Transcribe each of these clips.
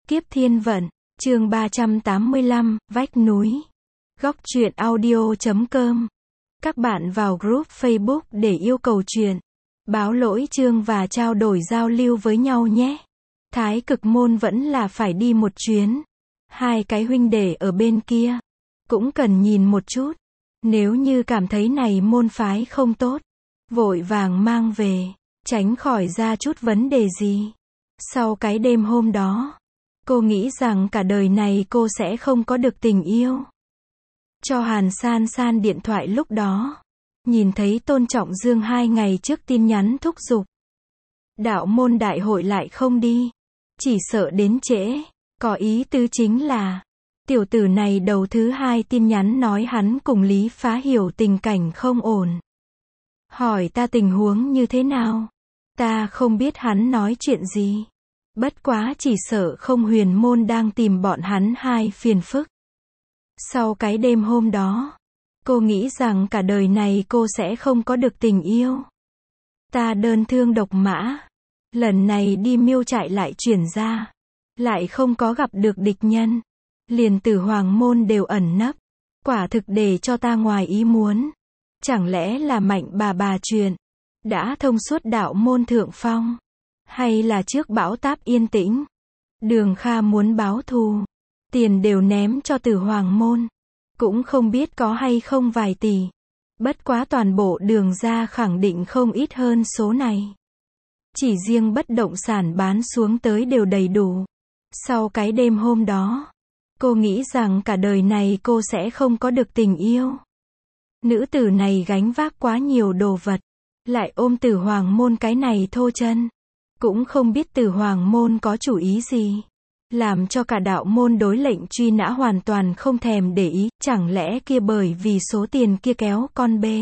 Kiếp Thiên Vận, chương 385, Vách Núi. Góc truyện audio.com. Các bạn vào group Facebook để yêu cầu truyện, báo lỗi chương và trao đổi giao lưu với nhau nhé. Thái Cực Môn vẫn là phải đi một chuyến. Hai cái huynh đệ ở bên kia cũng cần nhìn một chút. Nếu như cảm thấy này môn phái không tốt, vội vàng mang về, tránh khỏi ra chút vấn đề gì. Sau cái đêm hôm đó, cô nghĩ rằng cả đời này cô sẽ không có được tình yêu. Cho Hàn San San điện thoại lúc đó, nhìn thấy Tôn Trọng Dương 2 ngày trước tin nhắn thúc giục. Đạo môn đại hội lại không đi, chỉ sợ đến trễ, có ý tứ chính là, tiểu tử này đầu thứ 2 tin nhắn nói hắn cùng Lý Phá hiểu tình cảnh không ổn. Hỏi ta tình huống như thế nào? Ta không biết hắn nói chuyện gì. Bất quá chỉ sợ không huyền môn đang tìm bọn hắn hai phiền phức. Sau cái đêm hôm đó, cô nghĩ rằng cả đời này cô sẽ không có được tình yêu. Ta đơn thương độc mã. Lần này đi miêu trại lại chuyển ra. Lại không có gặp được địch nhân. Liền Tử Hoàng môn đều ẩn nấp. Quả thực để cho ta ngoài ý muốn. Chẳng lẽ là Mạnh bà chuyện đã thông suốt đạo môn thượng phong? Hay là trước bão táp yên tĩnh, Đường Kha muốn báo thù, tiền đều ném cho Tử Hoàng môn, cũng không biết có hay không vài tỷ. Bất quá toàn bộ Đường gia khẳng định không ít hơn số này. Chỉ riêng bất động sản bán xuống tới đều đầy đủ. Sau cái đêm hôm đó, cô nghĩ rằng cả đời này cô sẽ không có được tình yêu. Nữ tử này gánh vác quá nhiều đồ vật, lại ôm Tử Hoàng môn cái này thô chân. Cũng không biết Tử Hoàng môn có chủ ý gì, làm cho cả đạo môn đối lệnh truy nã hoàn toàn không thèm để ý. Chẳng lẽ kia bởi vì số tiền kia kéo con bê,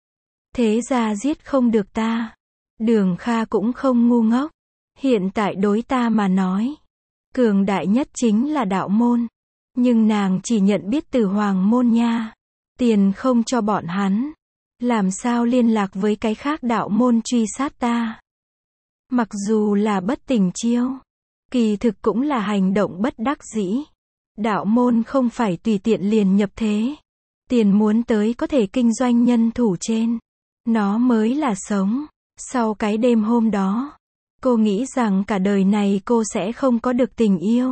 thế ra giết không được ta? Đường Kha cũng không ngu ngốc. Hiện tại đối ta mà nói, cường đại nhất chính là đạo môn. Nhưng nàng chỉ nhận biết Tử Hoàng môn nha. Tiền không cho bọn hắn, làm sao liên lạc với cái khác đạo môn truy sát ta? Mặc dù là bất tình chiêu, kỳ thực cũng là hành động bất đắc dĩ. Đạo môn không phải tùy tiện liền nhập thế. Tiền muốn tới có thể kinh doanh nhân thủ trên, nó mới là sống. Sau cái đêm hôm đó, cô nghĩ rằng cả đời này cô sẽ không có được tình yêu.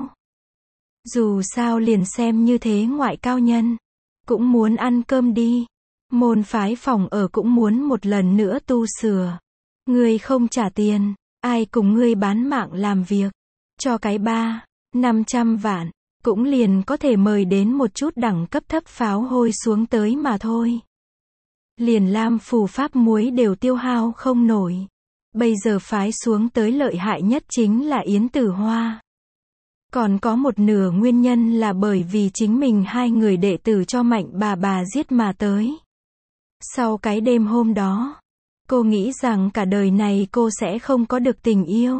Dù sao liền xem như thế ngoại cao nhân, cũng muốn ăn cơm đi. Môn phái phòng ở cũng muốn một lần nữa tu sửa. Ngươi không trả tiền, ai cùng ngươi bán mạng làm việc? Cho cái 300-500 vạn, cũng liền có thể mời đến một chút đẳng cấp thấp pháo hôi xuống tới mà thôi. Liền Lam phù pháp muối đều tiêu hao không nổi. Bây giờ phái xuống tới lợi hại nhất chính là Yến Tử Hoa. Còn có một nửa nguyên nhân là bởi vì chính mình hai người đệ tử cho Mạnh bà giết mà tới. Sau cái đêm hôm đó, cô nghĩ rằng cả đời này cô sẽ không có được tình yêu.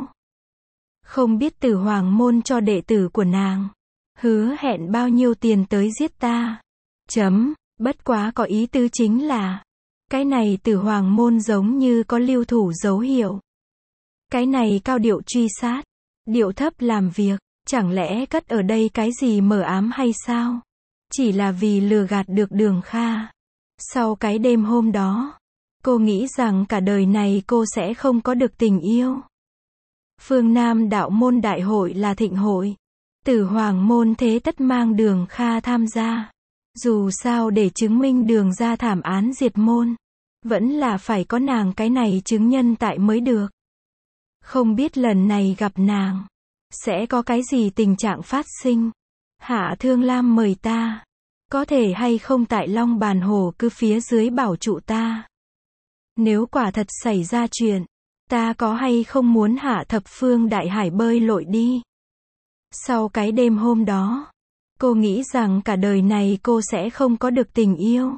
Không biết Tử Hoàng môn cho đệ tử của nàng hứa hẹn bao nhiêu tiền tới giết ta. Bất quá có ý tứ chính là, cái này Tử Hoàng môn giống như có lưu thủ dấu hiệu. Cái này cao điệu truy sát, điệu thấp làm việc, chẳng lẽ cất ở đây cái gì mờ ám hay sao? Chỉ là vì lừa gạt được Đường Kha. Sau cái đêm hôm đó, cô nghĩ rằng cả đời này cô sẽ không có được tình yêu. Phương Nam đạo môn đại hội là thịnh hội. Tử Hoàng môn thế tất mang Đường Kha tham gia. Dù sao để chứng minh Đường ra thảm án diệt môn, vẫn là phải có nàng cái này chứng nhân tại mới được. Không biết lần này gặp nàng, sẽ có cái gì tình trạng phát sinh. Hạ Thương Lam mời ta, có thể hay không tại Long Bàn Hồ cứ phía dưới bảo trụ ta? Nếu quả thật xảy ra chuyện, ta có hay không muốn hạ thập phương đại hải bơi lội đi? Sau cái đêm hôm đó, cô nghĩ rằng cả đời này cô sẽ không có được tình yêu.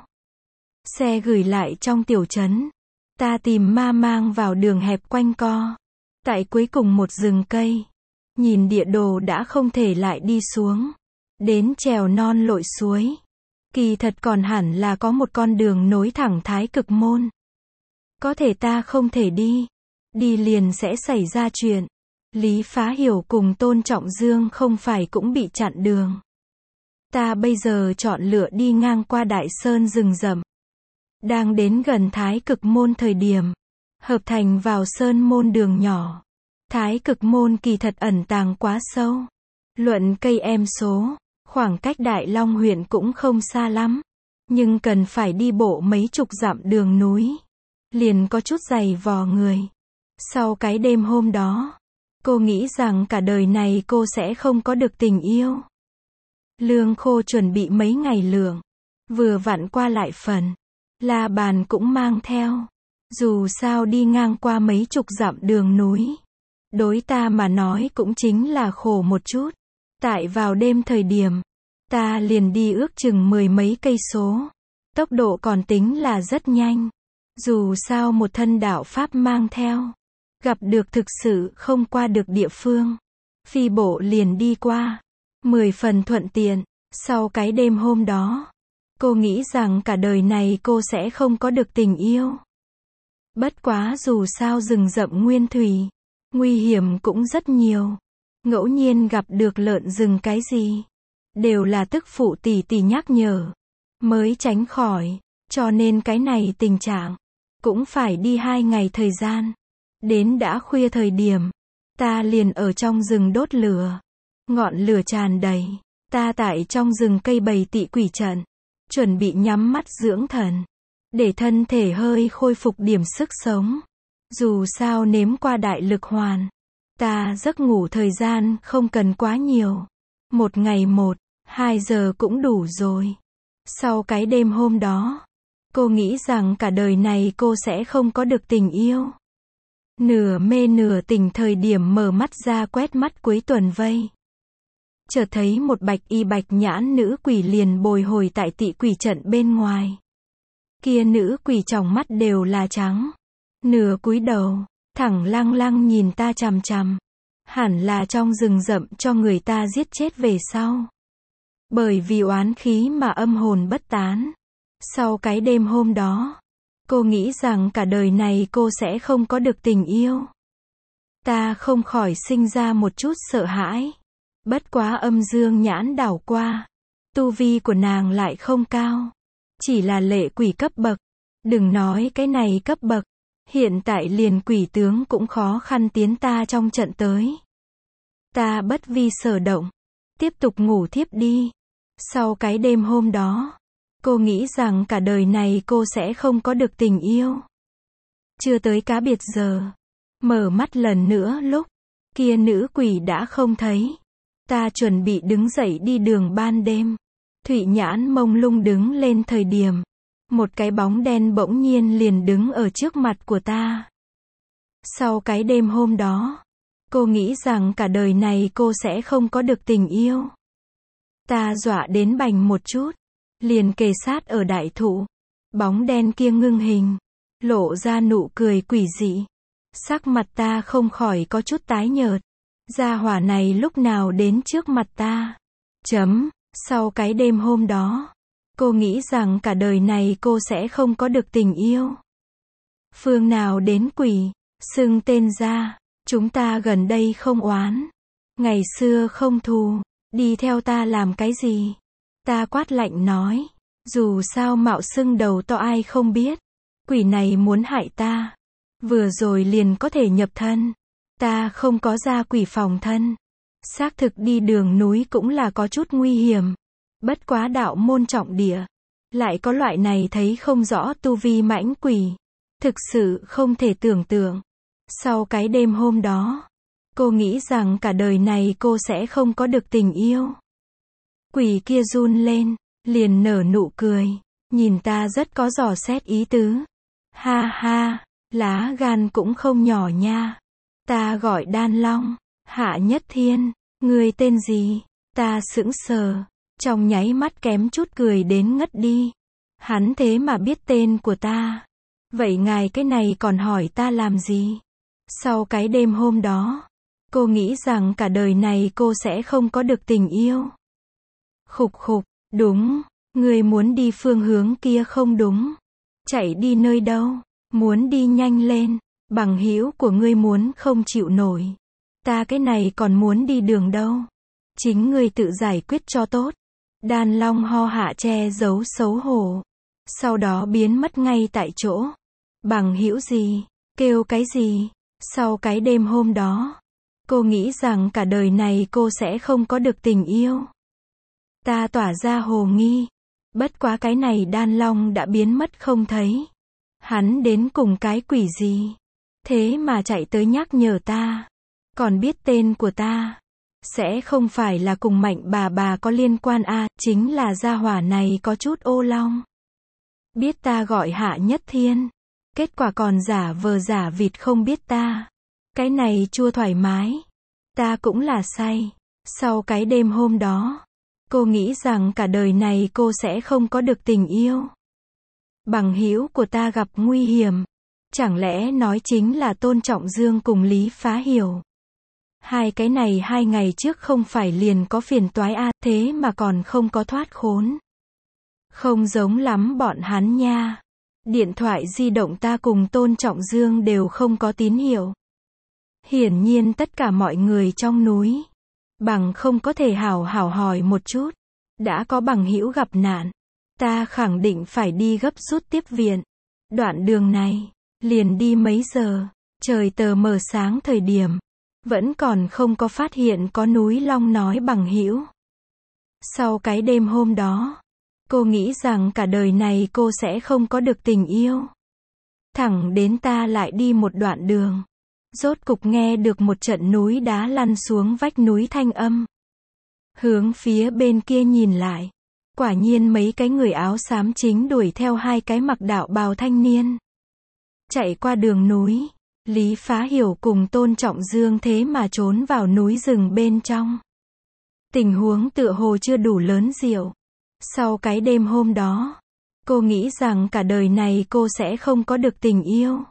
Xe gửi lại trong tiểu trấn. Ta tìm ma mang vào đường hẹp quanh co. Tại cuối cùng một rừng cây. Nhìn địa đồ đã không thể lại đi xuống. Đến trèo non lội suối. Kỳ thật còn hẳn là có một con đường nối thẳng Thái Cực môn. Có thể ta không thể đi. Đi liền sẽ xảy ra chuyện. Lý Phá Hiểu cùng Tôn Trọng Dương không phải cũng bị chặn đường. Ta bây giờ chọn lựa đi ngang qua Đại Sơn rừng rậm. Đang đến gần Thái Cực Môn thời điểm, hợp thành vào Sơn Môn đường nhỏ. Thái Cực Môn kỳ thật ẩn tàng quá sâu. Luận cây em số, khoảng cách Đại Long huyện cũng không xa lắm. Nhưng cần phải đi bộ mấy chục dặm đường núi. Liền có chút dày vò người. Sau cái đêm hôm đó, cô nghĩ rằng cả đời này cô sẽ không có được tình yêu. Lương Khô chuẩn bị mấy ngày lượng. Vừa vặn qua lại phần. La Bàn cũng mang theo. Dù sao đi ngang qua mấy chục dặm đường núi. Đối ta mà nói cũng chính là khổ một chút. Tại vào đêm thời điểm, ta liền đi ước chừng 10 mấy cây số. Tốc độ còn tính là rất nhanh. Dù sao một thân đạo pháp mang theo. Gặp được thực sự không qua được địa phương. Phi bộ liền đi qua. 10 phần thuận tiện. Sau cái đêm hôm đó, cô nghĩ rằng cả đời này cô sẽ không có được tình yêu. Bất quá dù sao rừng rậm nguyên thủy, nguy hiểm cũng rất nhiều. Ngẫu nhiên gặp được lợn rừng cái gì, đều là tức phụ tỷ tỷ nhắc nhở, mới tránh khỏi. Cho nên cái này tình trạng, cũng phải đi 2 ngày thời gian. Đến đã khuya thời điểm, ta liền ở trong rừng đốt lửa. Ngọn lửa tràn đầy. Ta tại trong rừng cây bày tị quỷ trận, chuẩn bị nhắm mắt dưỡng thần, để thân thể hơi khôi phục điểm sức sống. Dù sao nếm qua đại lực hoàn, ta giấc ngủ thời gian không cần quá nhiều. Một ngày 1-2 giờ cũng đủ rồi. Sau cái đêm hôm đó, cô nghĩ rằng cả đời này cô sẽ không có được tình yêu. Nửa mê nửa tỉnh thời điểm mở mắt ra quét mắt cuối tuần vây. Chợt thấy một bạch y bạch nhãn nữ quỷ liền bồi hồi tại tị quỷ trận bên ngoài. Kia nữ quỷ tròng mắt đều là trắng. Nửa cúi đầu, thẳng lăng lăng nhìn ta chằm chằm. Hẳn là trong rừng rậm cho người ta giết chết về sau. Bởi vì oán khí mà âm hồn bất tán. Sau cái đêm hôm đó, cô nghĩ rằng cả đời này cô sẽ không có được tình yêu. Ta không khỏi sinh ra một chút sợ hãi. Bất quá âm dương nhãn đảo qua. Tu vi của nàng lại không cao. Chỉ là lệ quỷ cấp bậc. Đừng nói cái này cấp bậc. Hiện tại liền quỷ tướng cũng khó khăn tiến ta trong trận tới. Ta bất vi sở động. Tiếp tục ngủ thiếp đi. Sau cái đêm hôm đó, cô nghĩ rằng cả đời này cô sẽ không có được tình yêu. Chưa tới cá biệt giờ. Mở mắt lần nữa lúc kia nữ quỷ đã không thấy. Ta chuẩn bị đứng dậy đi đường ban đêm. Thụy nhãn mông lung đứng lên thời điểm. Một cái bóng đen bỗng nhiên liền đứng ở trước mặt của ta. Sau cái đêm hôm đó, cô nghĩ rằng cả đời này cô sẽ không có được tình yêu. Ta dọa đến bành một chút. Liền kề sát ở đại thụ. Bóng đen kia ngưng hình. Lộ ra nụ cười quỷ dị. Sắc mặt ta không khỏi có chút tái nhợt. Gia hỏa này lúc nào đến trước mặt ta. Sau cái đêm hôm đó, cô nghĩ rằng cả đời này cô sẽ không có được tình yêu. Phương nào đến quỷ, xưng tên ra, chúng ta gần đây không oán. Ngày xưa không thù, đi theo ta làm cái gì? Ta quát lạnh nói, dù sao mạo xưng đầu to ai không biết. Quỷ này muốn hại ta. Vừa rồi liền có thể nhập thân. Ta không có ra quỷ phòng thân. Xác thực đi đường núi cũng là có chút nguy hiểm. Bất quá đạo môn trọng địa. Lại có loại này thấy không rõ tu vi mãnh quỷ. Thực sự không thể tưởng tượng. Sau cái đêm hôm đó, cô nghĩ rằng cả đời này cô sẽ không có được tình yêu. Quỷ kia run lên, liền nở nụ cười. Nhìn ta rất có dò xét ý tứ. Ha ha, lá gan cũng không nhỏ nha. Ta gọi Đan Long, Hạ Nhất Thiên, ngươi tên gì? Ta sững sờ, trong nháy mắt kém chút cười đến ngất đi. Hắn thế mà biết tên của ta. Vậy ngài cái này còn hỏi ta làm gì? Sau cái đêm hôm đó, cô nghĩ rằng cả đời này cô sẽ không có được tình yêu. Khục khục, đúng, ngươi muốn đi phương hướng kia không đúng. Chạy đi nơi đâu? Muốn đi nhanh lên, bằng hữu của ngươi muốn không chịu nổi. Ta cái này còn muốn đi đường đâu. Chính ngươi tự giải quyết cho tốt. Đan Long ho hạ che giấu xấu hổ. Sau đó biến mất ngay tại chỗ. Bằng hữu gì? Kêu cái gì? Sau cái đêm hôm đó, cô nghĩ rằng cả đời này cô sẽ không có được tình yêu. Ta tỏa ra hồ nghi. Bất quá cái này Đan Long đã biến mất không thấy. Hắn đến cùng cái quỷ gì? Thế mà chạy tới nhắc nhở ta. Còn biết tên của ta. Sẽ không phải là cùng Mạnh bà có liên quan à, chính là gia hỏa này có chút ô long. Biết ta gọi Hạ Nhất Thiên. Kết quả còn giả vờ giả vịt không biết ta. Cái này chua thoải mái. Ta cũng là say. Sau cái đêm hôm đó, cô nghĩ rằng cả đời này cô sẽ không có được tình yêu. Bằng hữu của ta gặp nguy hiểm. Chẳng lẽ nói chính là Tôn Trọng Dương cùng Lý Phá Hiểu. Hai cái này 2 ngày trước không phải liền có phiền toái à, thế mà còn không có thoát khốn. Không giống lắm bọn hắn nha. Điện thoại di động ta cùng Tôn Trọng Dương đều không có tín hiệu. Hiển nhiên tất cả mọi người trong núi. Bằng không có thể hảo hỏi một chút. Đã có bằng hữu gặp nạn. Ta khẳng định phải đi gấp rút tiếp viện. Đoạn đường này, liền đi mấy giờ. Trời tờ mờ sáng thời điểm. Vẫn còn không có phát hiện có núi long nói bằng hữu. Sau cái đêm hôm đó, cô nghĩ rằng cả đời này cô sẽ không có được tình yêu. Thẳng đến ta lại đi một đoạn đường. Rốt cục nghe được một trận núi đá lăn xuống vách núi thanh âm. Hướng phía bên kia nhìn lại. Quả nhiên mấy cái người áo xám chính đuổi theo 2 cái mặc đạo bào thanh niên. Chạy qua đường núi. Lý Phá Hiểu cùng Tôn Trọng Dương thế mà trốn vào núi rừng bên trong. Tình huống tựa hồ chưa đủ lớn diệu. Sau cái đêm hôm đó, cô nghĩ rằng cả đời này cô sẽ không có được tình yêu.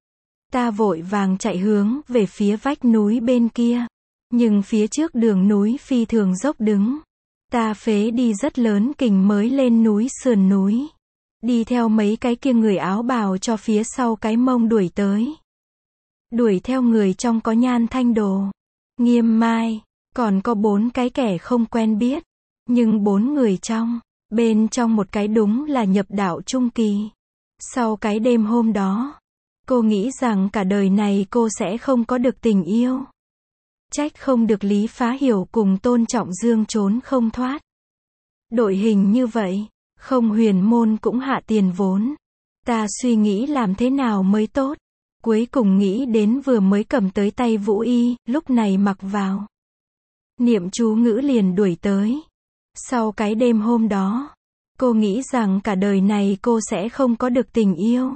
Ta vội vàng chạy hướng về phía vách núi bên kia. Nhưng phía trước đường núi phi thường dốc đứng. Ta phế đi rất lớn kình mới lên núi sườn núi. Đi theo mấy cái kia người áo bào cho phía sau cái mông đuổi tới. Đuổi theo người trong có Nhan Thanh Đồ, Nghiêm Mai, còn có 4 cái kẻ không quen biết. Nhưng 4 người trong, bên trong một cái đúng là nhập đạo trung kỳ. Sau cái đêm hôm đó, cô nghĩ rằng cả đời này cô sẽ không có được tình yêu. Trách không được Lý Phá Hiểu cùng Tôn Trọng Dương trốn không thoát. Đội hình như vậy, không huyền môn cũng hạ tiền vốn. Ta suy nghĩ làm thế nào mới tốt. Cuối cùng nghĩ đến vừa mới cầm tới tay Vũ Y, lúc này mặc vào. Niệm chú ngữ liền đuổi tới. Sau cái đêm hôm đó, cô nghĩ rằng cả đời này cô sẽ không có được tình yêu.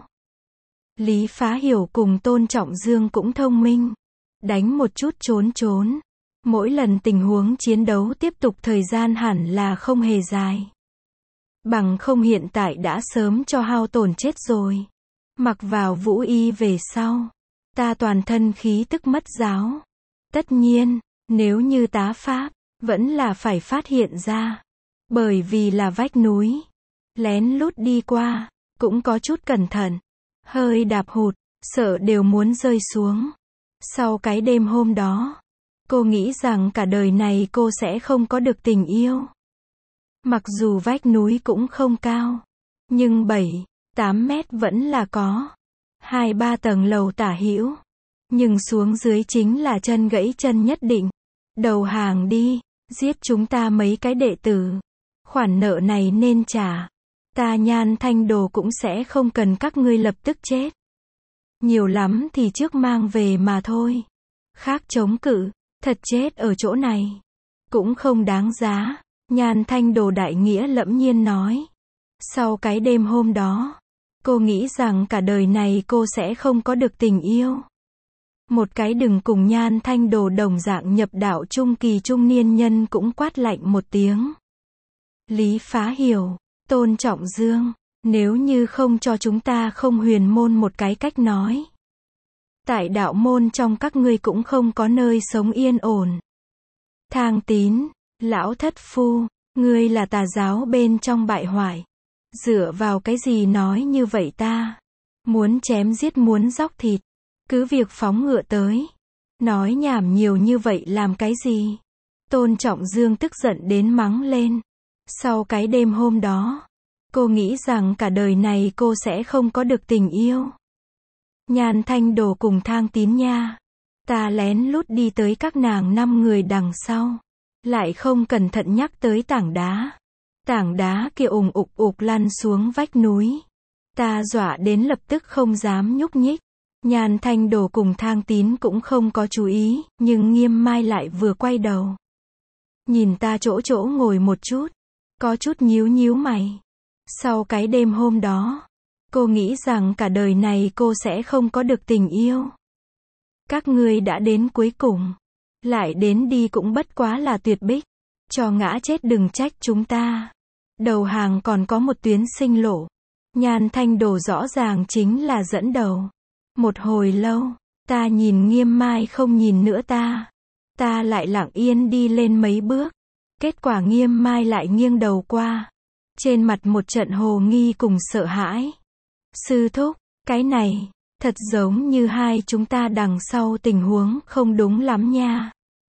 Lý Phá Hiểu cùng Tôn Trọng Dương cũng thông minh. Đánh một chút trốn. Mỗi lần tình huống chiến đấu tiếp tục thời gian hẳn là không hề dài. Bằng không hiện tại đã sớm cho hao tổn chết rồi. Mặc vào Vũ Y về sau, ta toàn thân khí tức mất giáo. Tất nhiên, nếu như tá pháp, vẫn là phải phát hiện ra. Bởi vì là vách núi. Lén lút đi qua, cũng có chút cẩn thận. Hơi đạp hụt, sợ đều muốn rơi xuống. Sau cái đêm hôm đó, cô nghĩ rằng cả đời này cô sẽ không có được tình yêu. Mặc dù vách núi cũng không cao, nhưng 7-8 mét vẫn là có. 2-3 tầng lầu tả hữu. Nhưng xuống dưới chính là chân gãy chân nhất định. Đầu hàng đi, giết chúng ta mấy cái đệ tử. Khoản nợ này nên trả. Ta Nhan Thanh Đồ cũng sẽ không cần các ngươi lập tức chết. Nhiều lắm thì trước mang về mà thôi. Khác chống cự, thật chết ở chỗ này. Cũng không đáng giá. Nhan Thanh Đồ đại nghĩa lẫm nhiên nói. Sau cái đêm hôm đó, cô nghĩ rằng cả đời này cô sẽ không có được tình yêu. Một cái đừng cùng Nhan Thanh Đồ đồng dạng nhập đạo trung kỳ trung niên nhân cũng quát lạnh một tiếng. Lý Phá Hiểu, Tôn Trọng Dương, nếu như không cho chúng ta không huyền môn một cái cách nói. Tại đạo môn trong các ngươi cũng không có nơi sống yên ổn. Thang Tín, lão thất phu, ngươi là tà giáo bên trong bại hoại. Dựa vào cái gì nói như vậy ta? Muốn chém giết muốn dóc thịt. Cứ việc phóng ngựa tới. Nói nhảm nhiều như vậy làm cái gì? Tôn Trọng Dương tức giận đến mắng lên. Sau cái đêm hôm đó, cô nghĩ rằng cả đời này cô sẽ không có được tình yêu. Nhan Thanh Đồ cùng Thang Tín nha. Ta lén lút đi tới các nàng 5 người đằng sau. Lại không cẩn thận nhắc tới tảng đá. Tảng đá kia ùng ục lăn xuống vách núi. Ta dọa đến lập tức không dám nhúc nhích. Nhan Thanh Đồ cùng Thang Tín cũng không có chú ý, nhưng Nghiêm Mai lại vừa quay đầu. Nhìn ta chỗ ngồi một chút. Có chút nhíu mày. Sau cái đêm hôm đó, cô nghĩ rằng cả đời này cô sẽ không có được tình yêu. Các ngươi đã đến cuối cùng. Lại đến đi cũng bất quá là tuyệt bích. Cho ngã chết đừng trách chúng ta. Đầu hàng còn có một tuyến sinh lộ. Nhan Thanh Đồ rõ ràng chính là dẫn đầu. Một hồi lâu, ta nhìn Nghiêm Mai không nhìn nữa ta. Ta lại lặng yên đi lên mấy bước. Kết quả Nghiêm Mai lại nghiêng đầu qua. Trên mặt một trận hồ nghi cùng sợ hãi. Sư thúc, cái này, thật giống như hai chúng ta đằng sau tình huống không đúng lắm nha.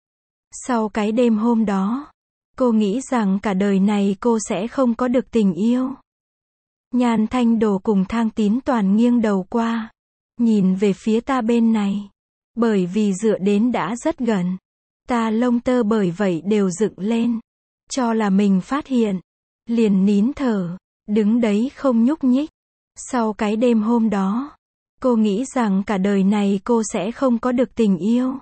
Sau cái đêm hôm đó, cô nghĩ rằng cả đời này cô sẽ không có được tình yêu. Nhan Thanh Đồ cùng Thang Tín toàn nghiêng đầu qua. Nhìn về phía ta bên này. Bởi vì dựa đến đã rất gần. Ta lông tơ bởi vậy đều dựng lên. Cho là mình phát hiện. Liền nín thở. Đứng đấy không nhúc nhích. Sau cái đêm hôm đó, cô nghĩ rằng cả đời này cô sẽ không có được tình yêu.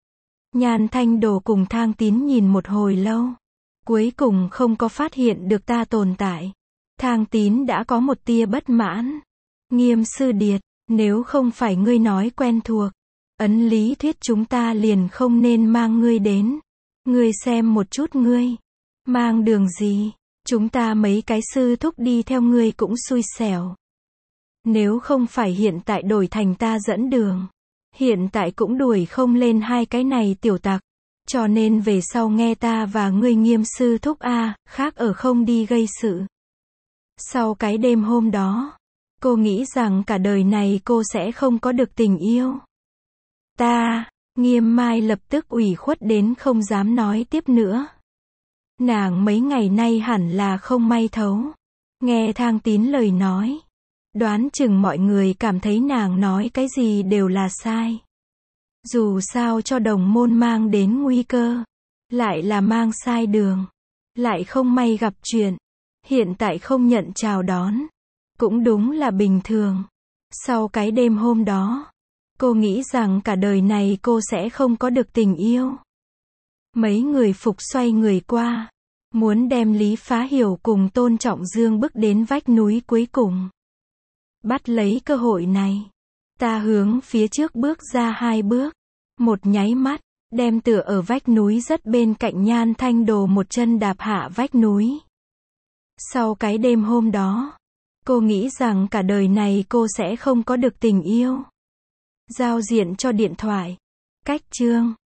Nhan Thanh Đồ cùng Thang Tín nhìn một hồi lâu. Cuối cùng không có phát hiện được ta tồn tại. Thang Tín đã có một tia bất mãn. Nghiêm sư điệt, nếu không phải ngươi nói quen thuộc, ấn lý thuyết chúng ta liền không nên mang ngươi đến. Ngươi xem một chút ngươi. Mang đường gì? Chúng ta mấy cái sư thúc đi theo ngươi cũng xui xẻo. Nếu không phải hiện tại đổi thành ta dẫn đường, hiện tại cũng đuổi không lên hai cái này tiểu tặc. Cho nên về sau nghe ta và ngươi Nghiêm sư thúc khác ở không đi gây sự. Sau cái đêm hôm đó, cô nghĩ rằng cả đời này cô sẽ không có được tình yêu. Nghiêm Mai lập tức ủy khuất đến không dám nói tiếp nữa. Nàng mấy ngày nay hẳn là không may thấu. Nghe Thang Tín lời nói. Đoán chừng mọi người cảm thấy nàng nói cái gì đều là sai. Dù sao cho đồng môn mang đến nguy cơ. Lại là mang sai đường. Lại không may gặp chuyện. Hiện tại không nhận chào đón. Cũng đúng là bình thường. Sau cái đêm hôm đó, cô nghĩ rằng cả đời này cô sẽ không có được tình yêu. Mấy người phục xoay người qua. Muốn đem Lý Phá Hiểu cùng Tôn Trọng Dương bước đến vách núi cuối cùng. Bắt lấy cơ hội này. Ta hướng phía trước bước ra 2 bước. Một nháy mắt, đem tựa ở vách núi rất bên cạnh Nhan Thanh Đồ một chân đạp hạ vách núi. Sau cái đêm hôm đó, cô nghĩ rằng cả đời này cô sẽ không có được tình yêu. Giao diện cho điện thoại. Cách chương